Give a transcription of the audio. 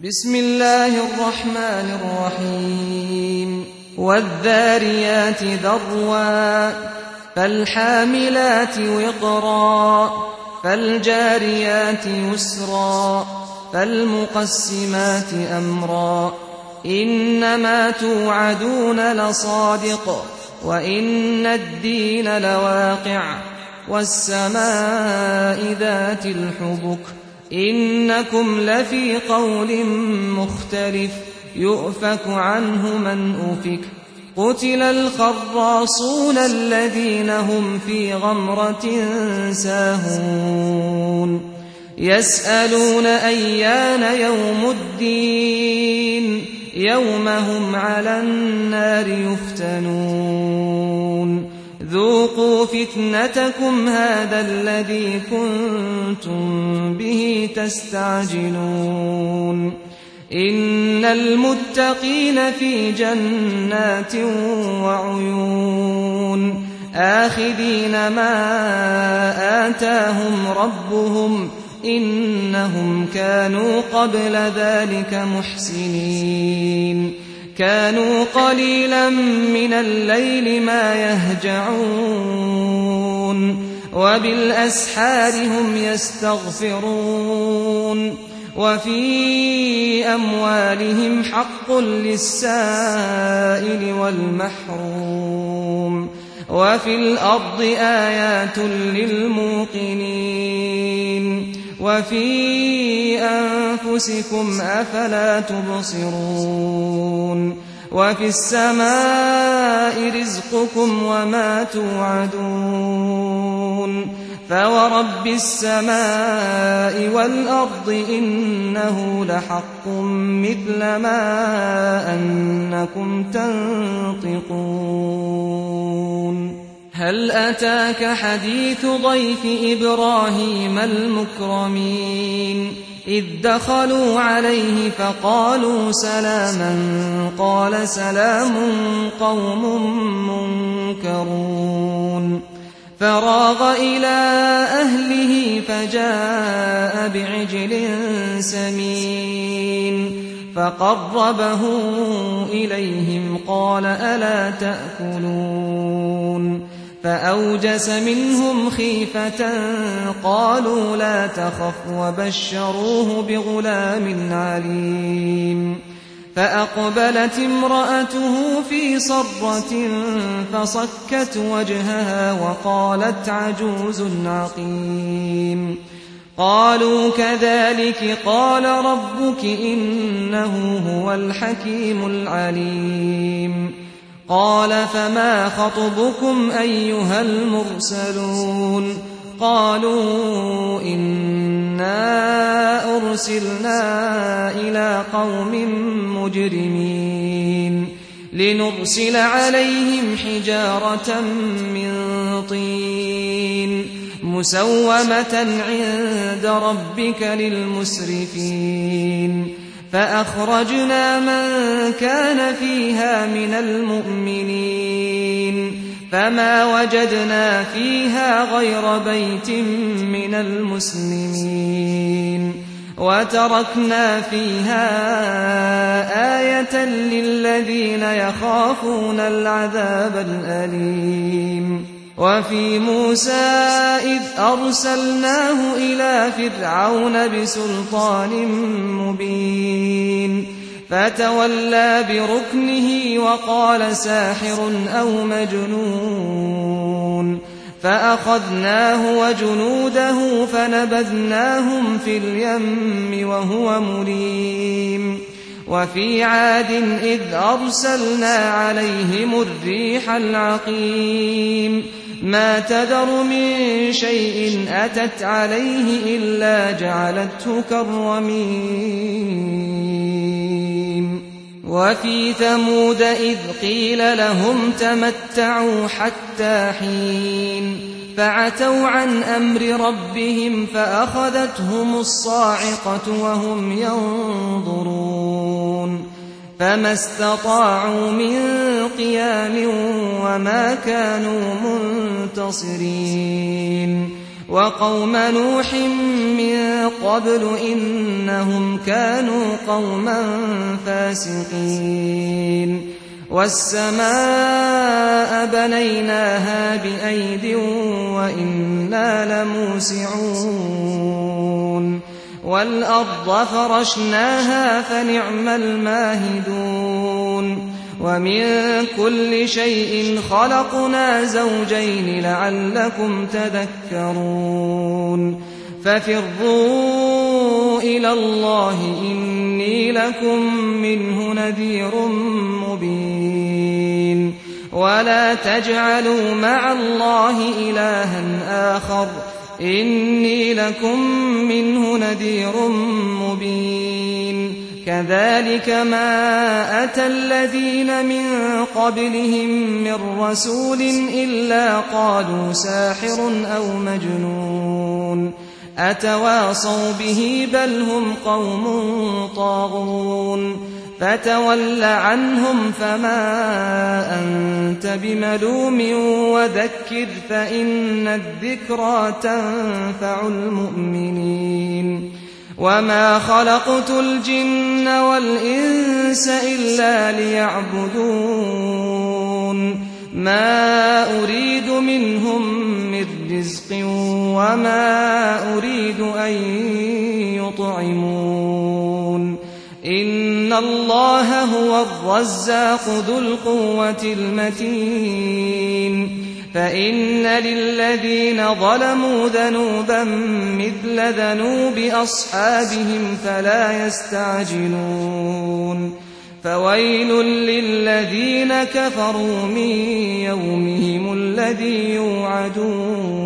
بسم الله الرحمن الرحيم والذاريات ذروا فالحاملات وقرا فالجاريات يسرا فالمقسمات أمرا إنما توعدون لصادق وإن الدين لواقع والسماء ذات الحبك إنكم لفي قول مختلف يؤفك عنه من أفك قتل الخراصون الذين هم في غمرة ساهون يسألون أيان يوم الدين يوم هم على النار يفتنون ذوقوا فتنتكم هذا الذي كنتم به تستعجلون إن المتقين في جنات وعيون آخذين ما آتاهم ربهم إنهم كانوا قبل ذلك محسنين كانوا قليلا من الليل ما يهجعون وبالأسحار هم يستغفرون وفي أموالهم حق للسائل والمحروم وفي الأرض آيات للموقنين وفي أنفسكم أفلا تبصرون وفي السماء رزقكم وما توعدون فورب السماء والأرض إنه لحق مثل ما أنكم تنطقون هل أتاك حديث ضيف إبراهيم المكرمين إذ دخلوا عليه فقالوا سلاما قال سلام قوم منكرون فراغ إلى أهله فجاء بعجل سمين فقربه إليهم قال ألا تأكلون فأوجس منهم خيفة قالوا لا تخف وبشروه بغلام عليم فأقبلت امرأته في صرة فصكت وجهها وقالت عجوز عقيم قالوا كذلك قال ربك إنه هو الحكيم العليم قال فما خطبكم أيها المرسلون قالوا إنا أرسلنا إلى قوم مجرمين لنرسل عليهم حجارة من طين مسومة عند ربك للمسرفين فأخرجنا من كان فيها من المؤمنين فما وجدنا فيها غير بيت من المسلمين وتركنا فيها آية للذين يخافون العذاب الأليم وفي موسى إذ أرسلناه إلى فرعون بسلطان مبين فتولى بركنه وقال ساحر أو مجنون فأخذناه وجنوده فنبذناهم في اليم وهو مليم وفي عاد إذ أرسلنا عليهم الريح العقيم ما تذر من شيء أتت عليه إلا جعلته كالرميم وفي ثمود إذ قيل لهم تمتعوا حتى حين فعتوا عن أمر ربهم فأخذتهم الصاعقة وهم ينظرون فما استطاعوا من قيام وما كانوا منتصرين وقوم نوح من قبل إنهم كانوا قوما فاسقين والسماء بنيناها بأيد وإنا لموسعون والأرض فرشناها فنعم الماهدون ومن كل شيء خلقنا زوجين لعلكم تذكرون ففروا إلى الله إني لكم منه نذير مبين ولا تجعلوا مع الله إلها آخر إني لكم منه نذير مبين كذلك ما أتى الذين من قبلهم من رسول إلا قالوا ساحر أو مجنون أتواصوا به بل هم قوم طاغون فتول عنهم فما أنت بملوم وذكر فإن الذكرى تنفع المؤمنين وما خلقت الجن والإنس إلا ليعبدون ما أريد منهم من رزق وما أريد أن يطعمون إن الله هو الرزاق ذو القوة المتين فإن للذين ظلموا ذنوبا مثل ذنوب أصحابهم فلا يستعجلون فويل للذين كفروا من يومهم الذي يوعدون